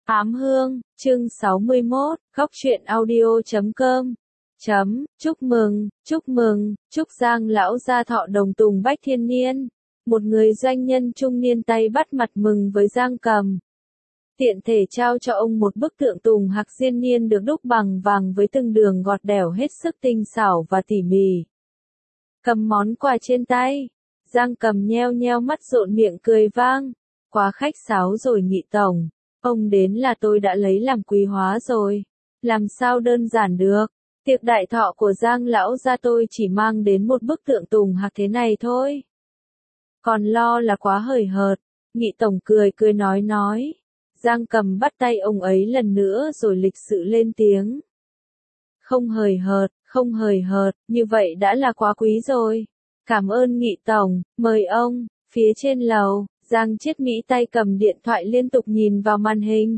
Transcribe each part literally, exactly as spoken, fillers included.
Ám Hương, chương sáu mươi mốt, góc truyện audio chấm com. Chấm, chúc mừng, chúc mừng, chúc Giang lão gia thọ đồng tùng bách thiên niên. Một người doanh nhân trung niên tay bắt mặt mừng với Giang Cầm. Tiện thể trao cho ông một bức tượng tùng hạc diên niên được đúc bằng vàng với từng đường gọt đẽo hết sức tinh xảo và tỉ mỉ. Cầm món quà trên tay, Giang Cầm nheo nheo mắt rộn miệng cười vang. Quá khách sáo rồi Nghị tổng. Ông đến là tôi đã lấy làm quý hóa rồi. Làm sao đơn giản được. Tiệc đại thọ của Giang lão gia tôi chỉ mang đến một bức tượng tùng hạc thế này thôi. Còn lo là quá hời hợt. Nghị tổng cười cười nói nói. Giang Cầm bắt tay ông ấy lần nữa rồi lịch sự lên tiếng. Không hời hợt, không hời hợt, như vậy đã là quá quý rồi. Cảm ơn Nghị tổng, mời ông. Phía trên lầu, Giang Chiết Mỹ tay cầm điện thoại liên tục nhìn vào màn hình.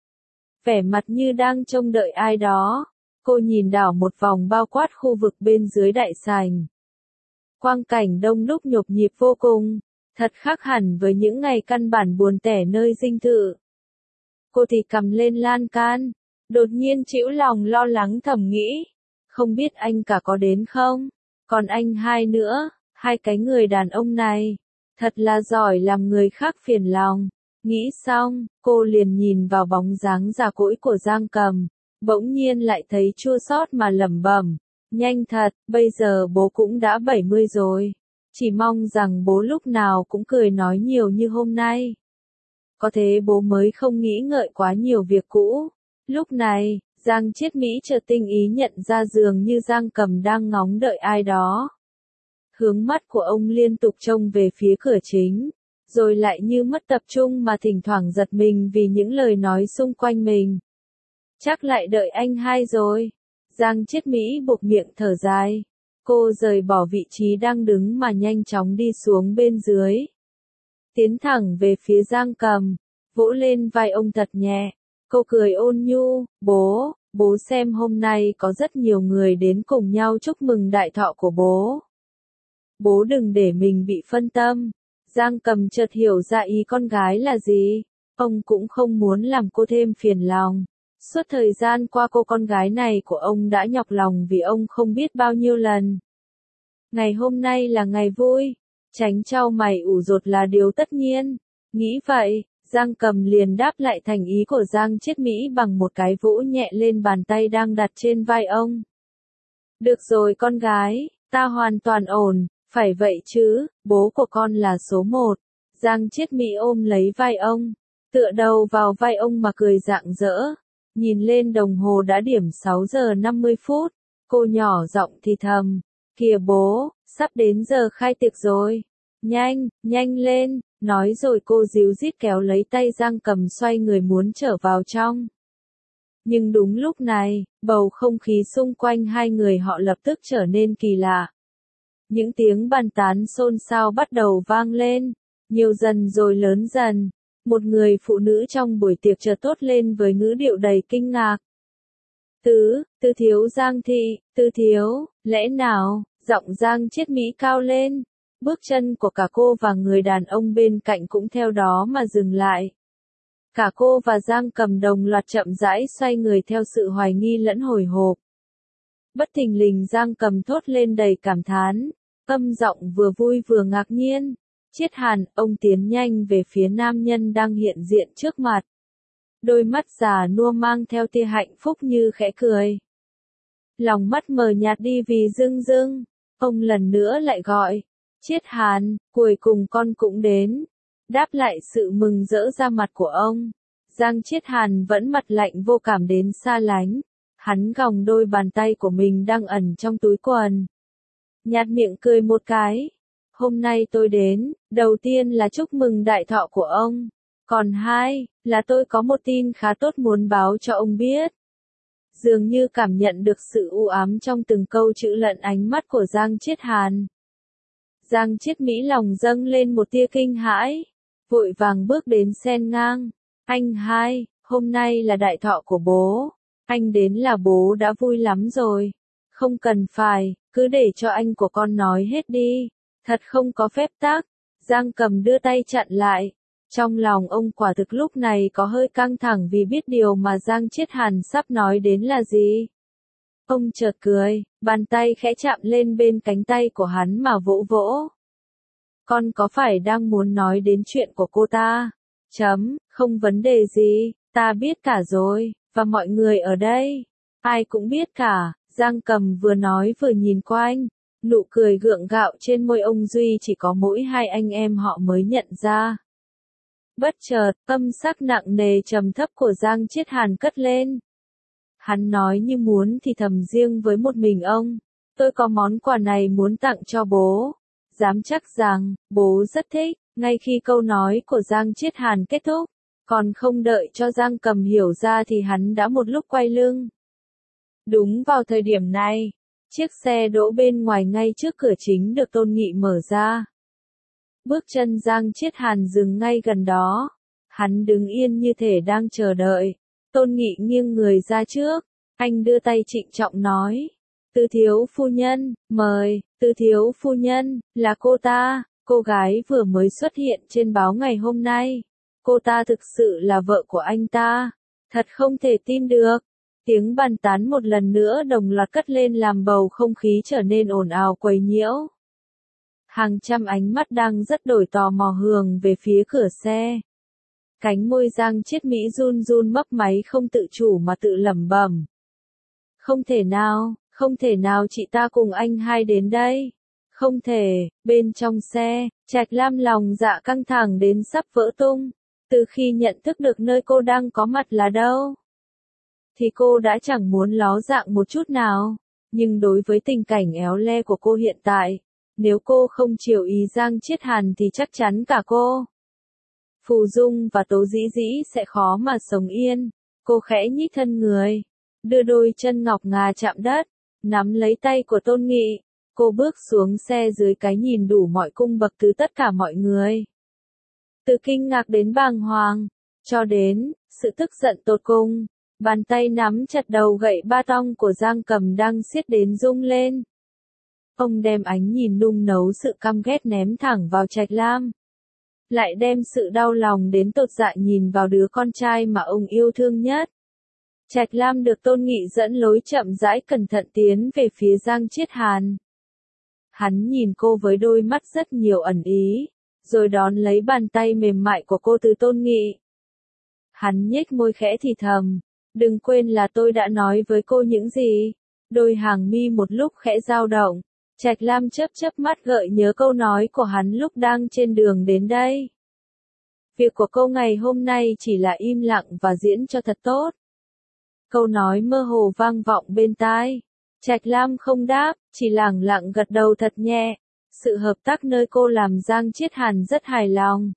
Vẻ mặt như đang trông đợi ai đó. Cô nhìn đảo một vòng bao quát khu vực bên dưới đại sảnh. Quang cảnh đông đúc nhộp nhịp vô cùng, thật khác hẳn với những ngày căn bản buồn tẻ nơi dinh thự. Cô thì cầm lên lan can, đột nhiên trĩu lòng lo lắng thầm nghĩ. Không biết anh cả có đến không? Còn anh hai nữa, hai cái người đàn ông này. Thật là giỏi làm người khác phiền lòng. Nghĩ xong, cô liền nhìn vào bóng dáng già cỗi của Giang Cầm. Bỗng nhiên lại thấy chua xót mà lẩm bẩm. Nhanh thật, bây giờ bố cũng đã bảy mươi rồi. Chỉ mong rằng bố lúc nào cũng cười nói nhiều như hôm nay. Có thế bố mới không nghĩ ngợi quá nhiều việc cũ. Lúc này, Giang Chiết Mỹ chợt tinh ý nhận ra dường như Giang Cầm đang ngóng đợi ai đó. Hướng mắt của ông liên tục trông về phía cửa chính, rồi lại như mất tập trung mà thỉnh thoảng giật mình vì những lời nói xung quanh mình. Chắc lại đợi anh hai rồi. Giang Chiết Mỹ buộc miệng thở dài. Cô rời bỏ vị trí đang đứng mà nhanh chóng đi xuống bên dưới. Tiến thẳng về phía Giang Cầm, vỗ lên vai ông thật nhẹ. Cô cười ôn nhu, bố, bố xem hôm nay có rất nhiều người đến cùng nhau chúc mừng đại thọ của bố. Bố đừng để mình bị phân tâm. Giang Cầm chợt hiểu ra ý con gái là gì. Ông cũng không muốn làm cô thêm phiền lòng. Suốt thời gian qua cô con gái này của ông đã nhọc lòng vì ông không biết bao nhiêu lần. Ngày hôm nay là ngày vui. Tránh trao mày ủ rột là điều tất nhiên. Nghĩ vậy, Giang Cầm liền đáp lại thành ý của Giang Chiết Mỹ bằng một cái vỗ nhẹ lên bàn tay đang đặt trên vai ông. Được rồi con gái, ta hoàn toàn ổn. Phải vậy chứ, bố của con là số một. Giang Chiết Mỹ ôm lấy vai ông, tựa đầu vào vai ông mà cười rạng rỡ. Nhìn lên đồng hồ đã điểm sáu giờ năm mươi phút, cô nhỏ giọng thì thầm, kìa bố, sắp đến giờ khai tiệc rồi. Nhanh, nhanh lên, nói rồi cô díu dít kéo lấy tay Giang Cầm xoay người muốn trở vào trong. Nhưng đúng lúc này, bầu không khí xung quanh hai người họ lập tức trở nên kỳ lạ. Những tiếng bàn tán xôn xao bắt đầu vang lên, nhiều dần rồi lớn dần. Một người phụ nữ trong buổi tiệc chợt thốt lên với ngữ điệu đầy kinh ngạc. Tứ, Tư thiếu Giang thị, Tư thiếu, lẽ nào, giọng Giang Chiết Mỹ cao lên. Bước chân của cả cô và người đàn ông bên cạnh cũng theo đó mà dừng lại. Cả cô và Giang Cầm đồng loạt chậm rãi xoay người theo sự hoài nghi lẫn hồi hộp. Bất thình lình Giang Cầm thốt lên đầy cảm thán, âm giọng vừa vui vừa ngạc nhiên. Chiết Hàn, ông tiến nhanh về phía nam nhân đang hiện diện trước mặt. Đôi mắt già nua mang theo tia hạnh phúc như khẽ cười. Lòng mắt mờ nhạt đi vì rưng rưng, ông lần nữa lại gọi. Chiết Hàn, cuối cùng con cũng đến. Đáp lại sự mừng rỡ ra mặt của ông. Giang Chiết Hàn vẫn mặt lạnh vô cảm đến xa lánh. Hắn gòng đôi bàn tay của mình đang ẩn trong túi quần. Nhạt miệng cười một cái. Hôm nay tôi đến, đầu tiên là chúc mừng đại thọ của ông. Còn hai, là tôi có một tin khá tốt muốn báo cho ông biết. Dường như cảm nhận được sự u ám trong từng câu chữ lẫn ánh mắt của Giang Chiết Hàn. Giang Chiết Mỹ lòng dâng lên một tia kinh hãi. Vội vàng bước đến xen ngang. Anh hai, hôm nay là đại thọ của bố. Anh đến là bố đã vui lắm rồi. Không cần phải, cứ để cho anh của con nói hết đi. Thật không có phép tắc. Giang Cầm đưa tay chặn lại. Trong lòng ông quả thực lúc này có hơi căng thẳng vì biết điều mà Giang Chiết Hàn sắp nói đến là gì. Ông chợt cười, bàn tay khẽ chạm lên bên cánh tay của hắn mà vỗ vỗ. Con có phải đang muốn nói đến chuyện của cô ta? Chấm, không vấn đề gì, ta biết cả rồi, và mọi người ở đây. Ai cũng biết cả, Giang Cầm vừa nói vừa nhìn quanh. Nụ cười gượng gạo trên môi ông Duy chỉ có mỗi hai anh em họ mới nhận ra. Bất chợt, âm sắc nặng nề trầm thấp của Giang Chiết Hàn cất lên. Hắn nói như muốn thì thầm riêng với một mình ông. Tôi có món quà này muốn tặng cho bố. Dám chắc rằng, bố rất thích. Ngay khi câu nói của Giang Chiết Hàn kết thúc, còn không đợi cho Giang Cầm hiểu ra thì hắn đã một lúc quay lưng. Đúng vào thời điểm này, chiếc xe đỗ bên ngoài ngay trước cửa chính được Tôn Nghị mở ra. Bước chân Giang Chiết Hàn dừng ngay gần đó. Hắn đứng yên như thể đang chờ đợi. Tôn Nghị nghiêng người ra trước. Anh đưa tay trịnh trọng nói. Tư thiếu phu nhân, mời. Tư thiếu phu nhân, là cô ta, cô gái vừa mới xuất hiện trên báo ngày hôm nay. Cô ta thực sự là vợ của anh ta. Thật không thể tin được. Tiếng bàn tán một lần nữa đồng loạt cất lên làm bầu không khí trở nên ồn ào quấy nhiễu. Hàng trăm ánh mắt đang rất đổi tò mò hướng về phía cửa xe. Cánh môi Giang Chiết Mỹ run run mấp máy không tự chủ mà tự lẩm bẩm. Không thể nào, không thể nào chị ta cùng anh hai đến đây. Không thể, bên trong xe, Trạch Lam lòng dạ căng thẳng đến sắp vỡ tung. Từ khi nhận thức được nơi cô đang có mặt là đâu, thì cô đã chẳng muốn ló dạng một chút nào. Nhưng đối với tình cảnh éo le của cô hiện tại, nếu cô không chiều ý Giang Chiết Hàn thì chắc chắn cả cô, Phù Dung và Tố Dĩ Dĩ sẽ khó mà sống yên. Cô khẽ nhích thân người, đưa đôi chân ngọc ngà chạm đất, nắm lấy tay của Tôn Nghị. Cô bước xuống xe dưới cái nhìn đủ mọi cung bậc từ tất cả mọi người. Từ kinh ngạc đến bàng hoàng, cho đến sự tức giận tột cùng. Bàn tay nắm chặt đầu gậy ba tong của Giang Cầm đang siết đến rung lên. Ông đem ánh nhìn nung nấu sự căm ghét ném thẳng vào Trạch Lam. Lại đem sự đau lòng đến tột dạ nhìn vào đứa con trai mà ông yêu thương nhất. Trạch Lam được Tôn Nghị dẫn lối chậm rãi cẩn thận tiến về phía Giang Chiết Hàn. Hắn nhìn cô với đôi mắt rất nhiều ẩn ý, rồi đón lấy bàn tay mềm mại của cô từ Tôn Nghị. Hắn nhếch môi khẽ thì thầm. Đừng quên là tôi đã nói với cô những gì. Đôi hàng mi một lúc khẽ dao động. Trạch Lam chớp chớp mắt gợi nhớ câu nói của hắn lúc đang trên đường đến đây. Việc của cô ngày hôm nay chỉ là im lặng và diễn cho thật tốt. Câu nói mơ hồ vang vọng bên tai. Trạch Lam không đáp, chỉ lẳng lặng gật đầu thật nhẹ. Sự hợp tác nơi cô làm Giang Chiết Hàn rất hài lòng.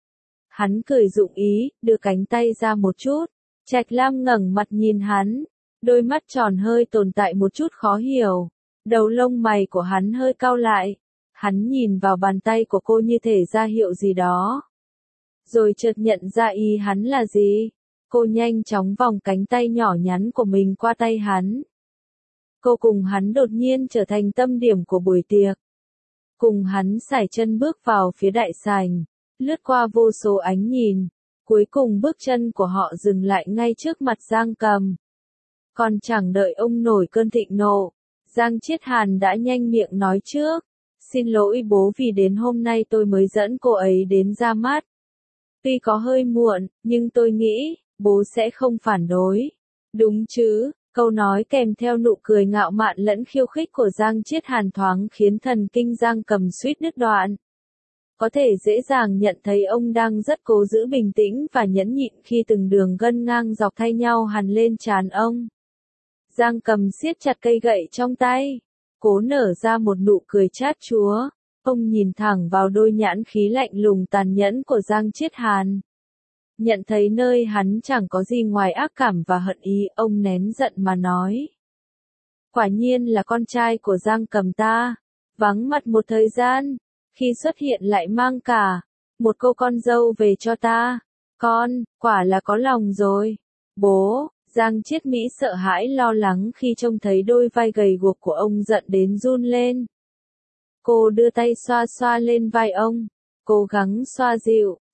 Hắn cười dụng ý, đưa cánh tay ra một chút. Trạch Lam ngẩng mặt nhìn hắn, đôi mắt tròn hơi tồn tại một chút khó hiểu, đầu lông mày của hắn hơi cau lại, hắn nhìn vào bàn tay của cô như thể ra hiệu gì đó. Rồi chợt nhận ra ý hắn là gì, cô nhanh chóng vòng cánh tay nhỏ nhắn của mình qua tay hắn. Cô cùng hắn đột nhiên trở thành tâm điểm của buổi tiệc. Cùng hắn sải chân bước vào phía đại sảnh, lướt qua vô số ánh nhìn. Cuối cùng bước chân của họ dừng lại ngay trước mặt Giang Cầm. Còn chẳng đợi ông nổi cơn thịnh nộ, Giang Chiết Hàn đã nhanh miệng nói trước. Xin lỗi bố vì đến hôm nay tôi mới dẫn cô ấy đến ra mắt. Tuy có hơi muộn, nhưng tôi nghĩ, bố sẽ không phản đối. Đúng chứ, câu nói kèm theo nụ cười ngạo mạn lẫn khiêu khích của Giang Chiết Hàn thoáng khiến thần kinh Giang Cầm suýt đứt đoạn. Có thể dễ dàng nhận thấy ông đang rất cố giữ bình tĩnh và nhẫn nhịn khi từng đường gân ngang dọc thay nhau hằn lên trán ông. Giang Cầm siết chặt cây gậy trong tay, cố nở ra một nụ cười chát chúa. Ông nhìn thẳng vào đôi nhãn khí lạnh lùng tàn nhẫn của Giang Chiết Hàn. Nhận thấy nơi hắn chẳng có gì ngoài ác cảm và hận ý, ông nén giận mà nói. Quả nhiên là con trai của Giang Cầm ta, vắng mặt một thời gian. Khi xuất hiện lại mang cả một cô con dâu về cho ta. Con, quả là có lòng rồi. Bố, Giang Chiết Mỹ sợ hãi lo lắng khi trông thấy đôi vai gầy guộc của ông giận đến run lên. Cô đưa tay xoa xoa lên vai ông, cố gắng xoa dịu,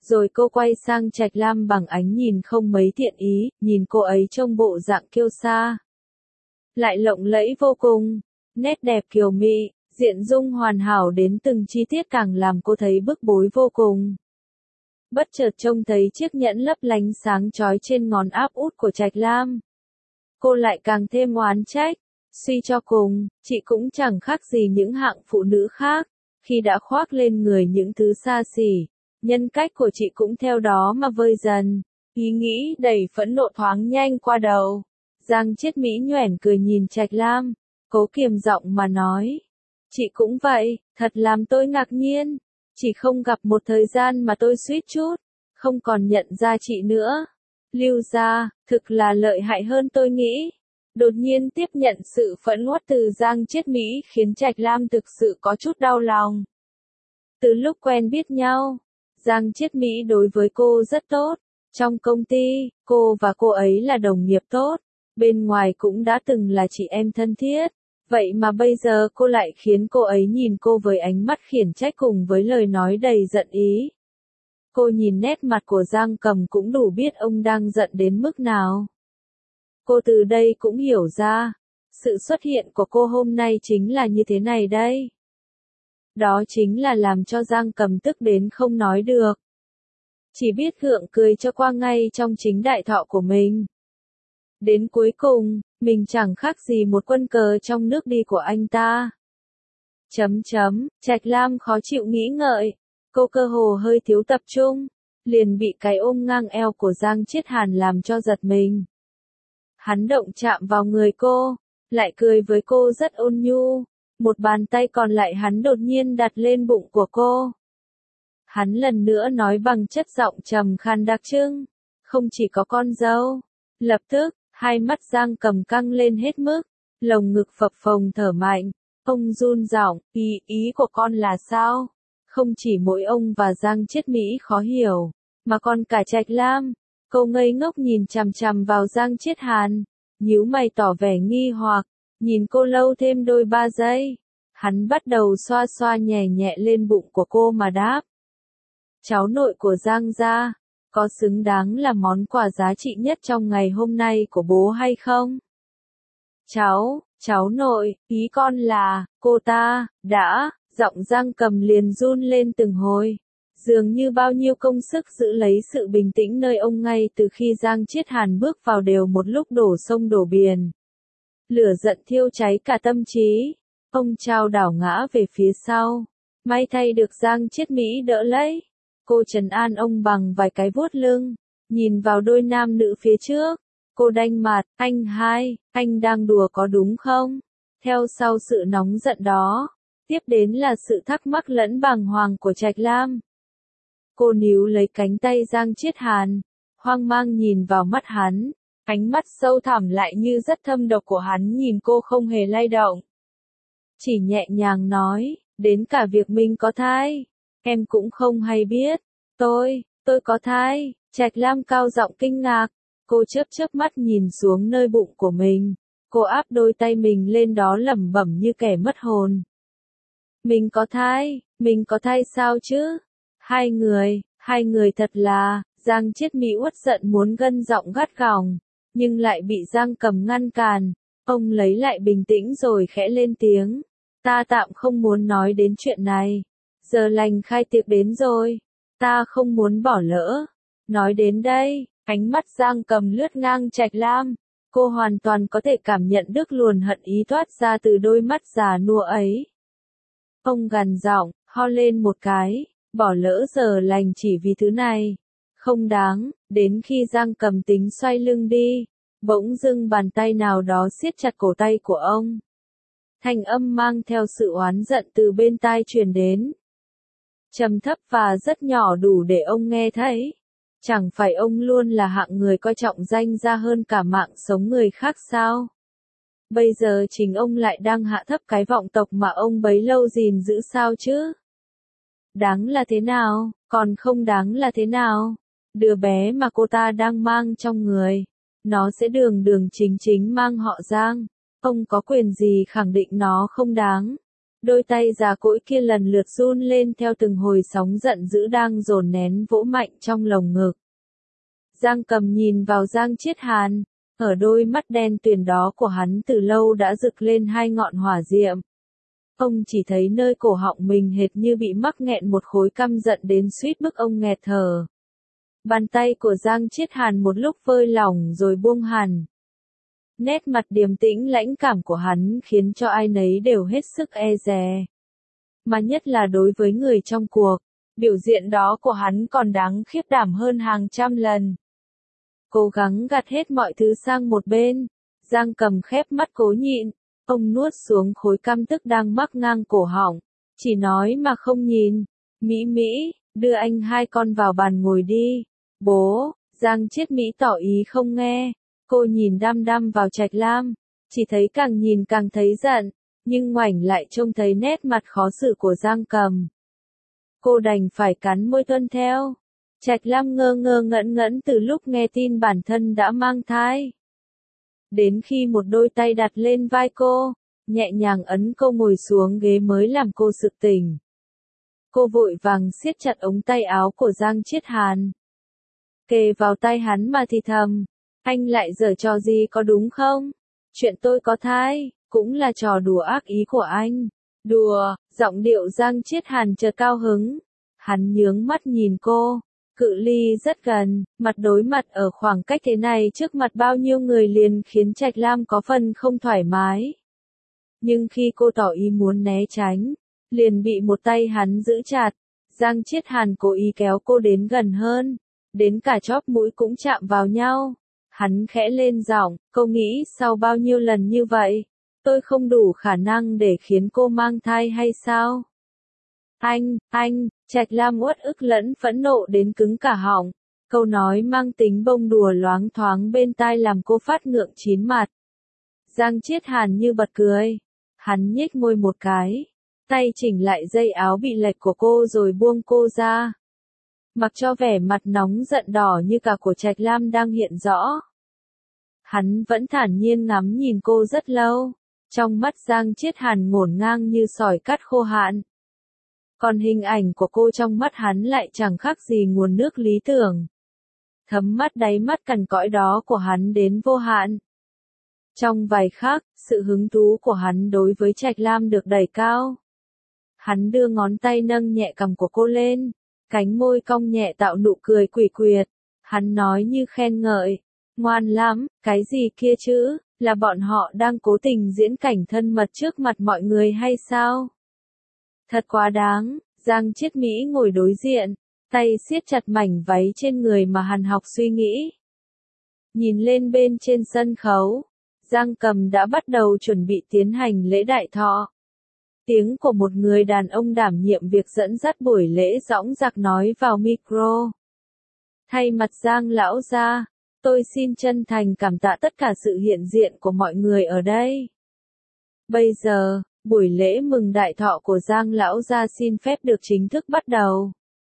Rồi cô quay sang Trạch Lam bằng ánh nhìn không mấy thiện ý, nhìn cô ấy trông bộ dạng kiêu sa. Lại lộng lẫy vô cùng, nét đẹp kiều mị, diện dung hoàn hảo đến từng chi tiết càng làm cô thấy bức bối vô cùng. Bất chợt trông thấy chiếc nhẫn lấp lánh sáng chói trên ngón áp út của Trạch Lam. Cô lại càng thêm oán trách, suy cho cùng, chị cũng chẳng khác gì những hạng phụ nữ khác, khi đã khoác lên người những thứ xa xỉ, nhân cách của chị cũng theo đó mà vơi dần. Ý nghĩ đầy phẫn nộ thoáng nhanh qua đầu. Giang Chiết Mỹ nhoẻn cười nhìn Trạch Lam, cố kiềm giọng mà nói. Chị cũng vậy, thật làm tôi ngạc nhiên. Chỉ không gặp một thời gian mà tôi suýt chút, không còn nhận ra chị nữa. Lưu gia, thực là lợi hại hơn tôi nghĩ. Đột nhiên tiếp nhận sự phẫn uất từ Giang Chiết Mỹ khiến Trạch Lam thực sự có chút đau lòng. Từ lúc quen biết nhau, Giang Chiết Mỹ đối với cô rất tốt. Trong công ty, cô và cô ấy là đồng nghiệp tốt. Bên ngoài cũng đã từng là chị em thân thiết. Vậy mà bây giờ cô lại khiến cô ấy nhìn cô với ánh mắt khiển trách cùng với lời nói đầy giận ý. Cô nhìn nét mặt của Giang Cầm cũng đủ biết ông đang giận đến mức nào. Cô từ đây cũng hiểu ra, sự xuất hiện của cô hôm nay chính là như thế này đây. Đó chính là làm cho Giang Cầm tức đến không nói được. Chỉ biết gượng cười cho qua ngay trong chính đại thọ của mình. Đến cuối cùng, mình chẳng khác gì một quân cờ trong nước đi của anh ta. Chấm chấm, Trạch Lam khó chịu nghĩ ngợi, cô cơ hồ hơi thiếu tập trung, liền bị cái ôm ngang eo của Giang Chiết Hàn làm cho giật mình. Hắn động chạm vào người cô, lại cười với cô rất ôn nhu, một bàn tay còn lại hắn đột nhiên đặt lên bụng của cô. Hắn lần nữa nói bằng chất giọng trầm khàn đặc trưng, không chỉ có con dâu. Lập tức, hai mắt Giang Cầm căng lên hết mức, lồng ngực phập phồng thở mạnh, ông run giọng, ý, ý của con là sao? Không chỉ mỗi ông và Giang Chiết Mỹ khó hiểu, mà còn cả Trạch Lam. Cô ngây ngốc nhìn chằm chằm vào Giang Chiết Hàn, nhíu mày tỏ vẻ nghi hoặc, nhìn cô lâu thêm đôi ba giây. Hắn bắt đầu xoa xoa nhẹ nhẹ lên bụng của cô mà đáp. Cháu nội của Giang gia, có xứng đáng là món quà giá trị nhất trong ngày hôm nay của bố hay không? Cháu, cháu nội, ý con là, cô ta, đã, giọng Giang Cầm liền run lên từng hồi. Dường như bao nhiêu công sức giữ lấy sự bình tĩnh nơi ông ngay từ khi Giang Chiết Hàn bước vào đều một lúc đổ sông đổ biển. Lửa giận thiêu cháy cả tâm trí, ông trao đảo ngã về phía sau. May thay được Giang Chiết Mỹ đỡ lấy. Cô trấn an ông bằng vài cái vuốt lưng, nhìn vào đôi nam nữ phía trước. Cô đanh mặt, anh hai, anh đang đùa có đúng không? Theo sau sự nóng giận đó, tiếp đến là sự thắc mắc lẫn bàng hoàng của Trạch Lam. Cô níu lấy cánh tay Giang Chiết Hàn, hoang mang nhìn vào mắt hắn, ánh mắt sâu thẳm lại như rất thâm độc của hắn nhìn cô không hề lay động. Chỉ nhẹ nhàng nói, đến cả việc mình có thai, em cũng không hay biết. Tôi, tôi có thai. Trạch Lam cao giọng kinh ngạc, cô chớp chớp mắt nhìn xuống nơi bụng của mình, cô áp đôi tay mình lên đó lẩm bẩm như kẻ mất hồn. Mình có thai, mình có thai sao chứ? Hai người, hai người thật là, Giang Chiết Mỹ uất giận muốn gân giọng gắt gỏng, nhưng lại bị Giang Cầm ngăn cản. Ông lấy lại bình tĩnh rồi khẽ lên tiếng, ta tạm không muốn nói đến chuyện này. Giờ lành khai tiệc đến rồi, ta không muốn bỏ lỡ. Nói đến đây, ánh mắt Giang Cầm lướt ngang Trạch Lam, cô hoàn toàn có thể cảm nhận được luồn hận ý toát ra từ đôi mắt già nua ấy. Ông gằn giọng, ho lên một cái, bỏ lỡ giờ lành chỉ vì thứ này. Không đáng. Đến khi Giang Cầm tính xoay lưng đi, bỗng dưng bàn tay nào đó siết chặt cổ tay của ông. Thanh âm mang theo sự oán giận từ bên tai truyền đến. Trầm thấp và rất nhỏ đủ để ông nghe thấy. Chẳng phải ông luôn là hạng người coi trọng danh gia hơn cả mạng sống người khác sao? Bây giờ chính ông lại đang hạ thấp cái vọng tộc mà ông bấy lâu gìn giữ sao chứ? Đáng là thế nào, còn không đáng là thế nào? Đứa bé mà cô ta đang mang trong người, nó sẽ đường đường chính chính mang họ Giang. Ông có quyền gì khẳng định nó không đáng? Đôi tay già cỗi kia lần lượt run lên theo từng hồi sóng giận dữ đang dồn nén vỗ mạnh trong lồng ngực. Giang Cầm nhìn vào Giang Chiết Hàn, ở đôi mắt đen tuyền đó của hắn từ lâu đã rực lên hai ngọn hỏa diệm. Ông chỉ thấy nơi cổ họng mình hệt như bị mắc nghẹn một khối căm giận đến suýt bức ông nghẹt thở. Bàn tay của Giang Chiết Hàn một lúc vơi lỏng rồi buông hẳn. Nét mặt điềm tĩnh lãnh cảm của hắn khiến cho ai nấy đều hết sức e dè. Mà nhất là đối với người trong cuộc, biểu diện đó của hắn còn đáng khiếp đảm hơn hàng trăm lần. Cố gắng gạt hết mọi thứ sang một bên, Giang Cầm khép mắt cố nhịn, ông nuốt xuống khối căm tức đang mắc ngang cổ họng, chỉ nói mà không nhìn. Mỹ Mỹ, đưa anh hai con vào bàn ngồi đi. Bố, Giang Chiết Mỹ tỏ ý không nghe. Cô nhìn đăm đăm vào Trạch Lam, chỉ thấy càng nhìn càng thấy giận, nhưng ngoảnh lại trông thấy nét mặt khó xử của Giang Cầm. Cô đành phải cắn môi tuân theo. Trạch Lam ngơ ngơ ngẩn ngẩn từ lúc nghe tin bản thân đã mang thai. Đến khi một đôi tay đặt lên vai cô, nhẹ nhàng ấn cô ngồi xuống ghế mới làm cô sực tỉnh. Cô vội vàng siết chặt ống tay áo của Giang Chiết Hàn. Kề vào tay hắn mà thì thầm. Anh lại giở trò gì có đúng không? Chuyện tôi có thai, cũng là trò đùa ác ý của anh. Đùa, giọng điệu Giang Chiết Hàn chợt cao hứng. Hắn nhướng mắt nhìn cô, cự ly rất gần, mặt đối mặt ở khoảng cách thế này trước mặt bao nhiêu người liền khiến Trạch Lam có phần không thoải mái. Nhưng khi cô tỏ ý muốn né tránh, liền bị một tay hắn giữ chặt. Giang Chiết Hàn cố ý kéo cô đến gần hơn, đến cả chóp mũi cũng chạm vào nhau. Hắn khẽ lên giọng, cô nghĩ sau bao nhiêu lần như vậy, tôi không đủ khả năng để khiến cô mang thai hay sao? Anh, anh, Trạch Lam uất ức lẫn phẫn nộ đến cứng cả họng. Câu nói mang tính bông đùa loáng thoáng bên tai làm cô phát ngượng chín mặt. Giang Chiết Hàn như bật cười. Hắn nhếch môi một cái, tay chỉnh lại dây áo bị lệch của cô rồi buông cô ra. Mặc cho vẻ mặt nóng giận đỏ như cả của Trạch Lam đang hiện rõ. Hắn vẫn thản nhiên ngắm nhìn cô rất lâu, trong mắt Giang Chiết Hàn ngổn ngang như sỏi cát khô hạn. Còn hình ảnh của cô trong mắt hắn lại chẳng khác gì nguồn nước lý tưởng. Thấm mắt đáy mắt cằn cõi đó của hắn đến vô hạn. Trong vài khắc, sự hứng thú của hắn đối với Trạch Lam được đẩy cao. Hắn đưa ngón tay nâng nhẹ cằm của cô lên, cánh môi cong nhẹ tạo nụ cười quỷ quyệt. Hắn nói như khen ngợi, ngoan lắm, cái gì kia chứ, là bọn họ đang cố tình diễn cảnh thân mật trước mặt mọi người hay sao? Thật quá đáng. Giang Chiết Mỹ ngồi đối diện, tay siết chặt mảnh váy trên người mà Hàn Học suy nghĩ. Nhìn lên bên trên sân khấu, Giang Cầm đã bắt đầu chuẩn bị tiến hành lễ đại thọ. Tiếng của một người đàn ông đảm nhiệm việc dẫn dắt buổi lễ dõng dạc nói vào micro. Thay mặt Giang lão gia, tôi xin chân thành cảm tạ tất cả sự hiện diện của mọi người ở đây. Bây giờ, buổi lễ mừng đại thọ của Giang lão gia xin phép được chính thức bắt đầu.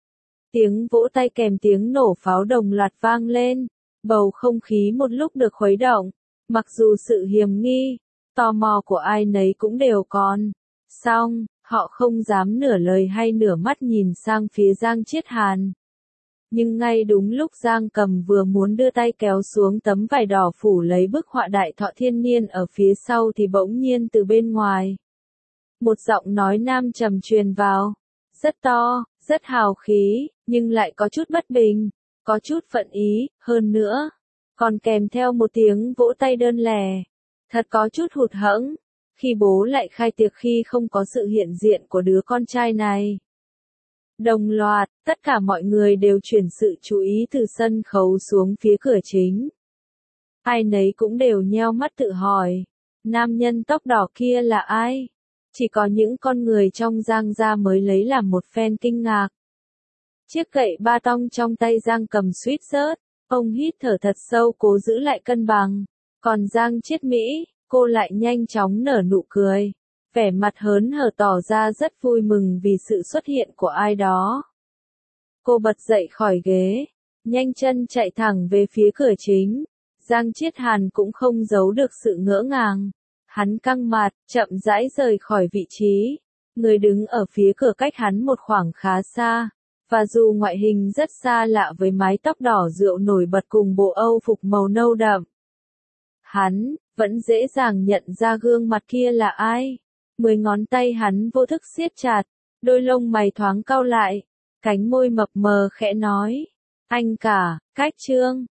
Tiếng vỗ tay kèm tiếng nổ pháo đồng loạt vang lên, bầu không khí một lúc được khuấy động, mặc dù sự hiềm nghi, tò mò của ai nấy cũng đều còn. Song, họ không dám nửa lời hay nửa mắt nhìn sang phía Giang Chiết Hàn. Nhưng ngay đúng lúc Giang Cầm vừa muốn đưa tay kéo xuống tấm vải đỏ phủ lấy bức họa đại thọ thiên niên ở phía sau thì bỗng nhiên từ bên ngoài. Một giọng nói nam trầm truyền vào, rất to, rất hào khí, nhưng lại có chút bất bình, có chút phận ý, hơn nữa, còn kèm theo một tiếng vỗ tay đơn lẻ. Thật có chút hụt hẫng, khi bố lại khai tiệc khi không có sự hiện diện của đứa con trai này. Đồng loạt, tất cả mọi người đều chuyển sự chú ý từ sân khấu xuống phía cửa chính. Ai nấy cũng đều nheo mắt tự hỏi, nam nhân tóc đỏ kia là ai? Chỉ có những con người trong Giang gia mới lấy làm một phen kinh ngạc. Chiếc gậy ba tong trong tay Giang Cầm suýt rớt, ông hít thở thật sâu cố giữ lại cân bằng. Còn Giang Chiết Mỹ, cô lại nhanh chóng nở nụ cười, vẻ mặt hớn hở tỏ ra rất vui mừng vì sự xuất hiện của ai đó. Cô bật dậy khỏi ghế, nhanh chân chạy thẳng về phía cửa chính. Giang Chiết Hàn cũng không giấu được sự ngỡ ngàng. Hắn căng mặt, chậm rãi rời khỏi vị trí, Người đứng ở phía cửa cách hắn một khoảng khá xa, và dù ngoại hình rất xa lạ với mái tóc đỏ rượu nổi bật cùng bộ âu phục màu nâu đậm, hắn vẫn dễ dàng nhận ra gương mặt kia là ai. Mười ngón tay hắn vô thức siết chặt, đôi lông mày thoáng cau lại, cánh môi mập mờ khẽ nói, anh cả, Cách Trương.